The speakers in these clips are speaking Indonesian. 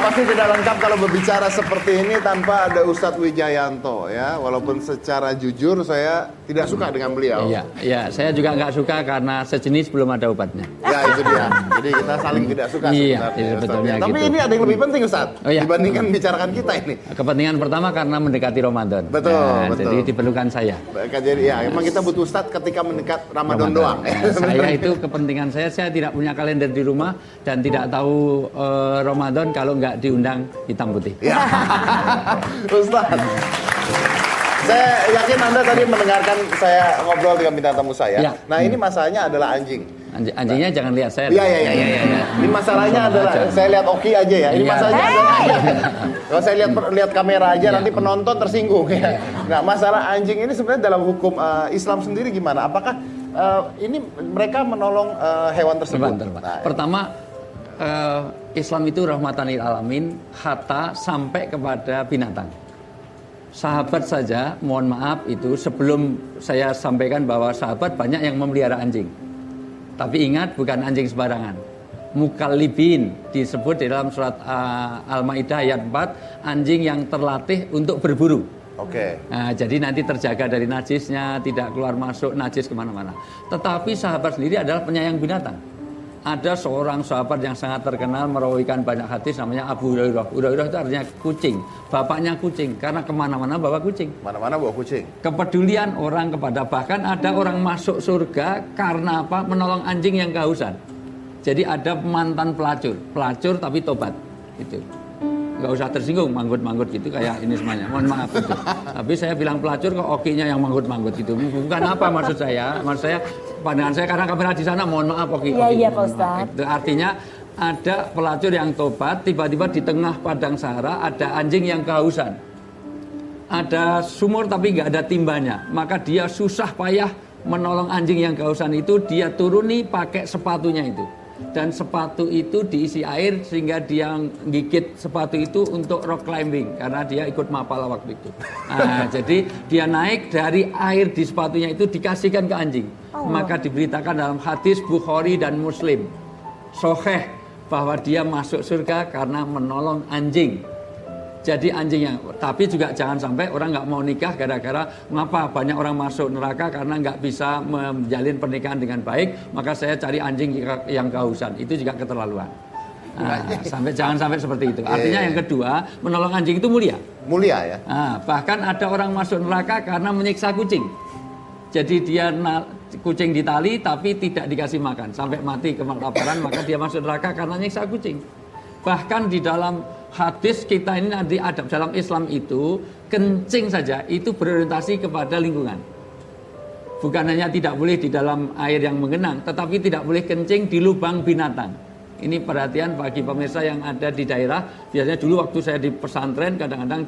pasti tidak lengkap kalau berbicara seperti ini tanpa ada Ustadz Wijayanto ya. Walaupun secara jujur saya tidak suka dengan beliau. Iya, saya juga nggak suka karena sejenis belum ada obatnya. Ya itu dia. Jadi kita saling tidak suka sebenarnya. Iya, sebetulnya Tapi gitu. ini ada yang lebih penting Ustadz dibandingkan bicarakan kita ini. Kepentingan pertama karena mendekati Ramadan. Betul. Jadi diperlukan saya. Jadi ya, emang kita butuh Ustadz ketika mendekat Ramadan doang. Saya itu kepentingan saya tidak punya kalender di rumah dan tidak tahu Ramadan kalau nggak diundang hitam putih. Ya. Ustadz, saya yakin Anda tadi mendengarkan saya ngobrol dengan bintang tamu saya. Ya. Nah ini masalahnya adalah anjing. Anjingnya jangan lihat saya. Iya. Ini masalahnya adalah saya lihat Oki aja ya. Ini masalahnya adalah kalau saya lihat kamera aja nanti penonton tersinggung ya. Nah masalah anjing ini sebenarnya dalam hukum Islam sendiri gimana? Apakah ini mereka menolong hewan tersebut? Nah, pertama Islam itu rahmatan lil alamin, hatta sampai kepada binatang. Sahabat saja, mohon maaf itu sebelum saya sampaikan bahwa sahabat banyak yang memelihara anjing. Tapi ingat bukan anjing sembarangan. Mukallibin disebut di dalam surat Al-Maidah ayat 4, anjing yang terlatih untuk berburu. Oke. Nah, jadi nanti terjaga dari najisnya, tidak keluar masuk najis kemana-mana. Tetapi sahabat sendiri adalah penyayang binatang. Ada seorang sahabat yang sangat terkenal merawikan banyak hadis namanya Abu Hurairah. Hurairah itu artinya kucing, bapaknya kucing karena kemana-mana bawa kucing. Mana-mana bawa kucing. Kepedulian orang kepada, bahkan ada orang masuk surga karena apa? Menolong anjing yang kehausan. Jadi ada mantan pelacur tapi tobat itu. Nggak usah tersinggung manggut-manggut gitu kayak ini semuanya. Mohon maaf itu. Tapi saya bilang pelacur kok okinya yang manggut-manggut gitu. Bukan apa maksud saya. Maksud saya pandangan saya karena kamera di sana mohon maaf oki. Iya Pak Ustadz. Itu artinya ada pelacur yang tobat tiba-tiba di tengah padang sahara ada anjing yang kehausan. Ada sumur tapi nggak ada timbanya. Maka dia susah payah menolong anjing yang kehausan itu, dia turuni pakai sepatunya itu. Dan sepatu itu diisi air sehingga dia gigit sepatu itu untuk rock climbing karena dia ikut mapala waktu itu. Nah, jadi dia naik dari air di sepatunya itu dikasihkan ke anjing. Maka diberitakan dalam hadis Bukhari dan Muslim sahih bahwa dia masuk surga karena menolong anjing. Jadi anjingnya, tapi juga jangan sampai orang nggak mau nikah gara-gara ngapa banyak orang masuk neraka karena nggak bisa menjalin pernikahan dengan baik, maka saya cari anjing yang kehausan. Itu juga keterlaluan. Nah, jangan sampai seperti itu. Artinya yang kedua, menolong anjing itu mulia. Mulia ya. Nah, bahkan ada orang masuk neraka karena menyiksa kucing. Jadi dia kucing ditali tapi tidak dikasih makan sampai mati kelaparan, maka dia masuk neraka karena menyiksa kucing. Bahkan di dalam hadis kita ini nanti adab dalam Islam itu kencing saja itu berorientasi kepada lingkungan. Bukan hanya tidak boleh di dalam air yang menggenang, tetapi tidak boleh kencing di lubang binatang. Ini perhatian bagi pemirsa yang ada di daerah. Biasanya dulu waktu saya di pesantren kadang-kadang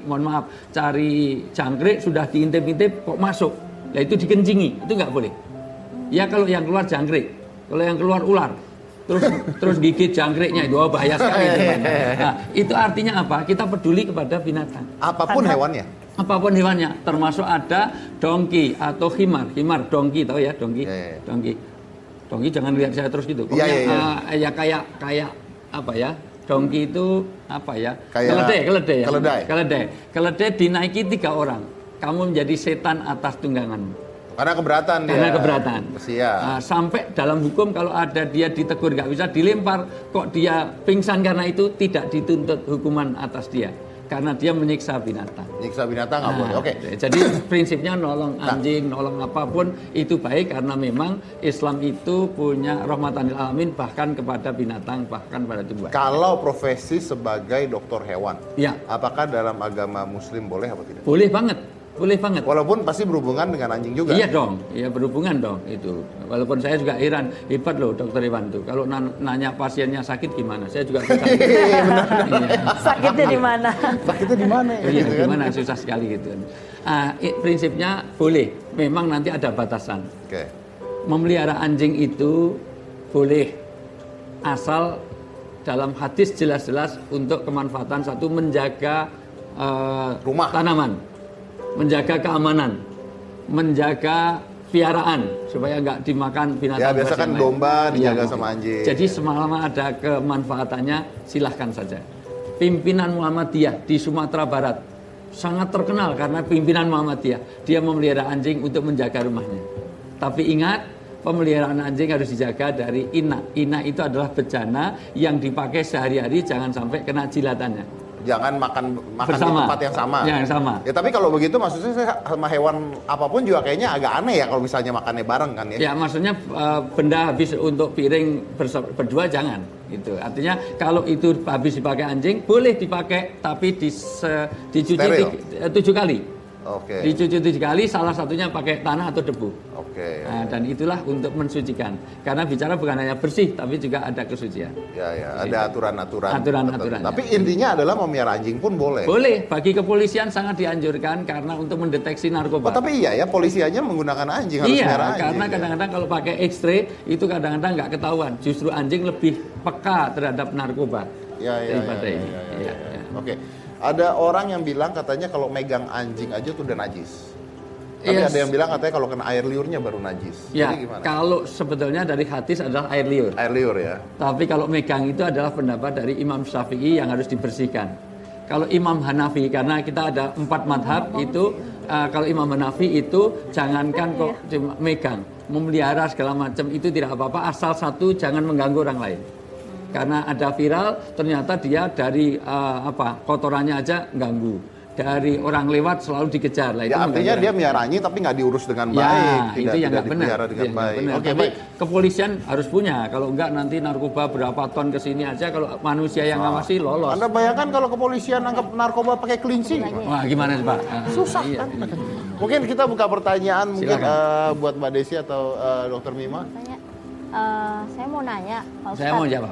cari jangkrik sudah diintip-intip kok masuk. Nah itu dikencingi, itu nggak boleh. Ya kalau yang keluar jangkrik, kalau yang keluar ular. Terus gigit jangkriknya itu bahaya sekali. Nah, itu artinya apa? Kita peduli kepada binatang. Apapun hewannya. Apapun hewannya, termasuk ada dongki atau himar, dongki tahu ya dongki, dongki jangan lihat saya terus gitu. Ya kayak apa ya? Dongki itu apa ya? Keledai dinaiki 3 orang. Kamu menjadi setan atas tungganganmu. Karena keberatan dia. Karena keberatan. Nah, sampai dalam hukum kalau ada dia ditegur nggak bisa dilempar, kok dia pingsan karena itu tidak dituntut hukuman atas dia. Karena dia menyiksa binatang. Nyiksa binatang nggak boleh. Oke. Jadi prinsipnya nolong anjing, nolong apapun itu baik karena memang Islam itu punya rahmatan lil alamin bahkan kepada binatang, bahkan pada tumbuhan. Kalau profesi sebagai dokter hewan, ya. Apakah dalam agama Muslim boleh apa tidak? Boleh banget. Boleh banget. Walaupun pasti berhubungan dengan anjing juga. Iya dong, iya berhubungan dong itu. Walaupun saya juga heran, hebat loh dokter Iwan tuh. Kalau nanya pasiennya sakit gimana, saya juga bisa. Sakitnya di mana? Sakitnya di mana? Iya, di mana susah sekali gitu. Prinsipnya boleh, memang nanti ada batasan. Oke. Memelihara anjing itu boleh asal dalam hadis jelas-jelas untuk kemanfaatan satu menjaga rumah, tanaman. Menjaga keamanan, menjaga piaraan supaya nggak dimakan binatang. Ya biasa kan domba dijaga sama anjing. Jadi selama ada kemanfaatannya silahkan saja. pimpinan Muhammadiyah di Sumatera Barat. Sangat terkenal karena pimpinan Muhammadiyah. Dia memelihara anjing untuk menjaga rumahnya. Tapi ingat, pemeliharaan anjing harus dijaga dari ina. Ina itu adalah bejana yang dipakai sehari-hari, jangan sampai kena jilatannya. Jangan makan Bersama. di tempat yang sama. Yang sama. Ya tapi kalau begitu maksudnya saya sama hewan apapun juga kayaknya agak aneh ya kalau misalnya makannya bareng kan ya. Ya maksudnya benda habis untuk piring berdua jangan. Itu artinya kalau itu habis dipakai anjing boleh dipakai tapi dicuci 7 kali. Oke. Dicuci 7 kali, salah satunya pakai tanah atau debu. Oke. Nah, dan itulah untuk mensucikan. Karena bicara bukan hanya bersih, tapi juga ada kesucian. Ya, ada aturan-aturan. Aturan-aturannya. Tapi intinya adalah memelihara anjing pun boleh. Boleh, bagi kepolisian sangat dianjurkan karena untuk mendeteksi narkoba. Oh, tapi iya ya, polisi aja menggunakan anjing, harus melihara anjing. Karena kadang-kadang kalau pakai X-ray itu kadang-kadang nggak ketahuan. Justru anjing lebih peka terhadap narkoba daripada ini. Ya. Oke. Ada orang yang bilang katanya kalau megang anjing aja tuh udah najis. Tapi ada yang bilang katanya kalau kena air liurnya baru najis. Ya, jadi gimana? kalau sebetulnya dari hadis adalah air liur. Air liur ya. Tapi kalau megang itu adalah pendapat dari Imam Syafi'i yang harus dibersihkan. Kalau Imam Hanafi, karena kita ada 4 madhab itu, kalau Imam Hanafi itu jangankan kok cuma megang, memelihara segala macam itu tidak apa-apa, asal satu jangan mengganggu orang lain. Karena ada viral, ternyata dia dari kotorannya aja ganggu. Dari orang lewat selalu dikejar. Lah, itu artinya dia melihara anjing tapi nggak diurus dengan baik. Itu yang nggak benar. Dengan baik. Oke, baik. Kepolisian harus punya. Kalau enggak nanti narkoba berapa ton ke sini aja. Kalau manusia yang ngawasi lolos. Anda bayangkan kalau kepolisian nangkap narkoba pakai kelinci? Wah, gimana Pak? Susah kan? Mungkin kita buka pertanyaan mungkin buat Mbak Desi atau Dr. Mima. Saya mau nanya, Pak Ustadz. Saya mau jawab.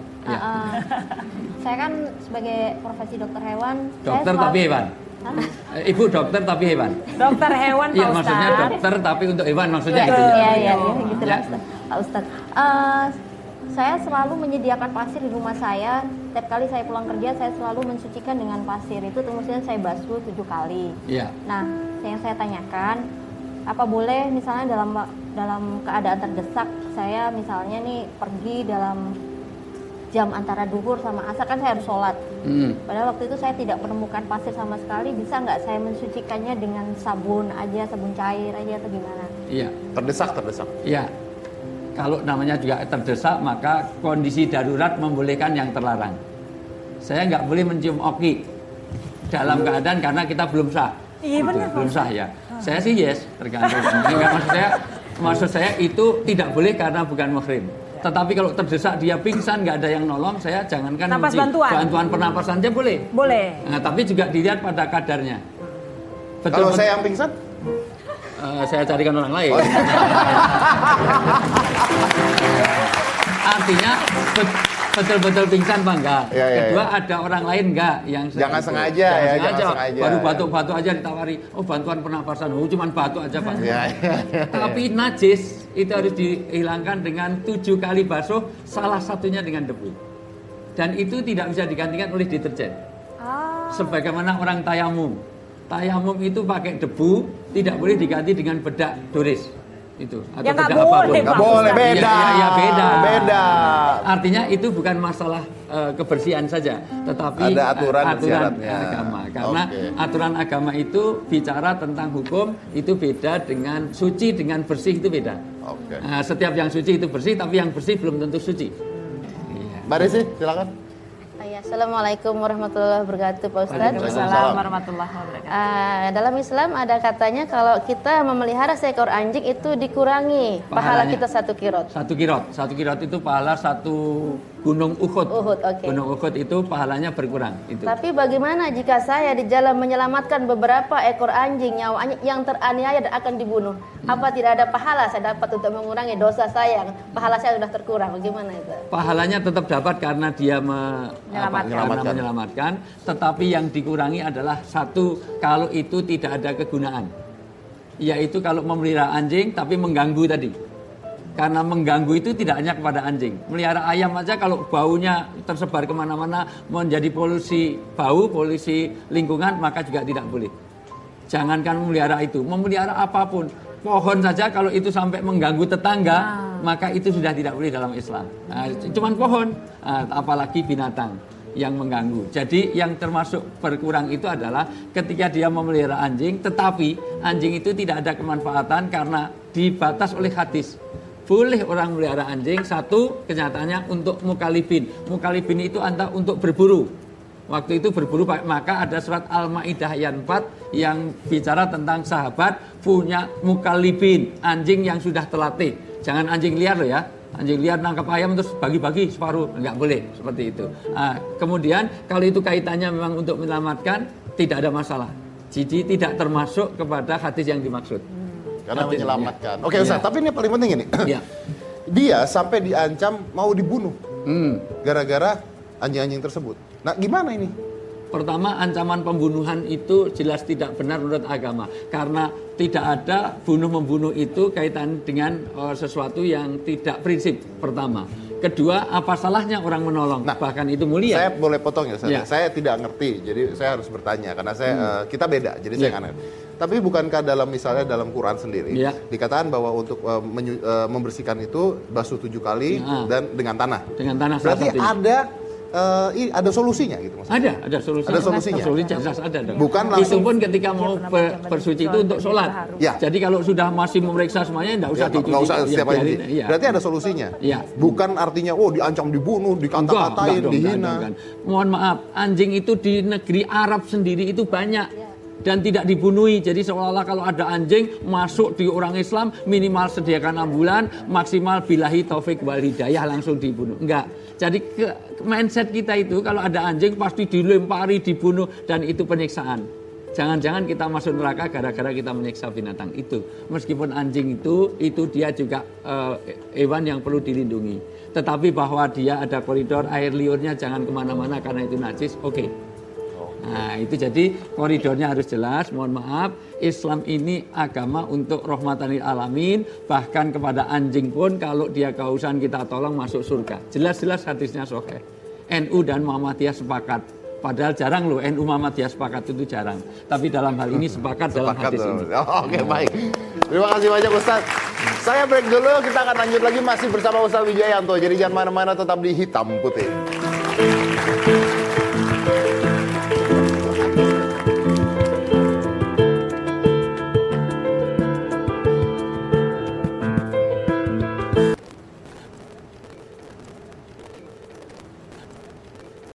Saya kan sebagai profesi dokter hewan. Dokter tapi hewan. Ibu dokter tapi hewan. Dokter hewan, Pak Iya, Ustadz. maksudnya dokter tapi untuk hewan maksudnya gitu. Iya, gitu lah, Pak Ustadz. Saya selalu menyediakan pasir di rumah saya. Setiap kali saya pulang kerja, saya selalu mensucikan dengan pasir. Itu kemudian saya basuh 7 kali. Iya. Nah, yang saya tanyakan, apa boleh misalnya dalam keadaan terdesak, saya misalnya nih pergi dalam jam antara duhur sama asar, kan saya harus sholat. Padahal waktu itu saya tidak menemukan pasir sama sekali. Bisa nggak saya mensucikannya dengan sabun aja, sabun cair aja atau gimana? Iya. Terdesak. Iya. Kalau namanya juga terdesak, maka kondisi darurat membolehkan yang terlarang. Saya nggak boleh mencium oki dalam keadaan karena kita belum sah. Iya benar. Belum sah ya. Saya sih yes, tergantung. Maksud saya itu tidak boleh karena bukan muhrim. Tetapi kalau terdesak dia pingsan, nggak ada yang nolong, saya jangankan Napas bantuan. Bantuan pernapasan saja boleh. Boleh. Nah, tapi juga dilihat pada kadarnya. Kalau saya yang pingsan? Saya carikan orang lain. Artinya betul-betul pingsan Pak enggak. Kedua ada orang lain enggak yang jangan sengaja. Baru batuk-batuk aja ditawari. Oh, bantuan pernapasan. Oh, cuman batuk aja Pak. Tapi najis itu harus dihilangkan dengan 7 kali basuh, salah satunya dengan debu. Dan itu tidak bisa digantikan oleh deterjen. Sebagaimana orang tayamum. Tayamum itu pakai debu, tidak boleh diganti dengan bedak doris. Itu atau ya bedak apapun. Nggak boleh, beda. Ya, beda. Artinya itu bukan masalah kebersihan saja, tetapi ada aturan agama. Karena aturan agama itu bicara tentang hukum, itu beda dengan suci dengan bersih itu beda. Setiap yang suci itu bersih, tapi yang bersih belum tentu suci. Mbak Desi, silakan. Assalamualaikum warahmatullahi wabarakatuh, Pak Ustadz. Waalaikumsalam warahmatullahi wabarakatuh. Dalam Islam ada katanya kalau kita memelihara seekor anjing itu dikurangi pahala kita 1 kirot. 1 kirot itu pahala 1 gunung Uhud. Gunung Uhud itu pahalanya berkurang. Itu. Tapi bagaimana jika saya di jalan menyelamatkan beberapa ekor anjing yang teraniaya dan akan dibunuh? Apa tidak ada pahala saya dapat untuk mengurangi dosa saya? Pahala saya sudah terkurang. Bagaimana itu? Pahalanya tetap dapat karena dia menyelamatkan. Tetapi yang dikurangi adalah 1, kalau itu tidak ada kegunaan. Yaitu kalau memelihara anjing tapi mengganggu tadi. Karena mengganggu itu tidak hanya kepada anjing. Melihara ayam aja kalau baunya tersebar kemana-mana menjadi polusi bau, polusi lingkungan, maka juga tidak boleh. Jangankan memelihara itu, memelihara apapun. Pohon saja kalau itu sampai mengganggu tetangga, maka itu sudah tidak boleh dalam Islam. Cuman pohon, apalagi binatang. yang mengganggu. Jadi yang termasuk berkurang itu adalah ketika dia memelihara anjing, tetapi anjing itu tidak ada kemanfaatan karena dibatas oleh hadis. Boleh orang melihara anjing, satu kenyataannya untuk mukalibin. Mukalibin itu anta untuk berburu. Waktu itu berburu, maka ada surat Al-Maidah ayat 4 yang bicara tentang sahabat punya mukalibin, anjing yang sudah terlatih. Jangan anjing liar loh ya. Anjing liar nangkap ayam terus bagi-bagi separuh, nggak boleh seperti itu. Nah, kemudian kalau itu kaitannya memang untuk menyelamatkan, tidak ada masalah. Jadi tidak termasuk kepada hadis yang dimaksud. Karena Hadis, menyelamatkan. ya. Oke Ustaz, tapi ini yang paling penting ini. Ya. Dia sampai diancam mau dibunuh gara-gara anjing-anjing tersebut. Nah, gimana ini? Pertama, ancaman pembunuhan itu jelas tidak benar menurut agama. Karena tidak ada bunuh-membunuh itu kaitan dengan sesuatu yang tidak prinsip, pertama. Kedua, apa salahnya orang menolong? Nah, bahkan itu mulia. Saya boleh potong ya Ustaz? Ya. Saya tidak ngerti, jadi saya harus bertanya. Karena kita beda, jadi saya Ya. nggak ngerti. Tapi bukankah misalnya dalam Quran sendiri, Ya. dikatakan bahwa untuk membersihkan itu basuh 7 kali dan dengan tanah. Dengan tanah salah Berarti satunya. ada solusinya gitu maksudnya? Ada solusinya. Ada solusinya? Solusi jelas ada dong. Bukan Itu langsung- pun ketika mau bersuci itu untuk sholat. Ya. Jadi kalau sudah masih memeriksa semuanya, tidak usah Ya, dicuci. nggak usah Ya, setiap hari. biarin, iya. Berarti ada solusinya. Iya. Bukan artinya diancam dibunuh, dikata-katain, Enggak, dihina. enggak. Mohon maaf, anjing itu di negeri Arab sendiri itu banyak dan tidak dibunuhi. Jadi seolah-olah kalau ada anjing masuk di orang Islam, minimal sediakan ambulan, maksimal billahi taufik wal hidayah langsung dibunuh. Enggak. Jadi mindset kita itu kalau ada anjing pasti dilempari, dibunuh, dan itu penyiksaan. Jangan-jangan kita masuk neraka gara-gara kita menyiksa binatang itu. Meskipun anjing itu dia juga hewan yang perlu dilindungi. Tetapi bahwa dia ada koridor air liurnya jangan kemana-mana karena itu najis, oke. Nah itu jadi koridornya harus jelas. Mohon maaf, Islam ini agama untuk rahmatan lil alamin. Bahkan kepada anjing pun kalau dia kehausan kita tolong masuk surga. Jelas-jelas hadisnya sahih. NU dan Muhammadiyah sepakat. Padahal jarang loh NU Muhammadiyah sepakat, itu jarang. Tapi dalam hal ini sepakat dalam hadis ini. Oke, baik. Terima kasih banyak Ustaz. Saya break dulu, kita akan lanjut lagi masih bersama Ustaz Wijayanto. Jadi jangan mana-mana, tetap di Hitam Putih.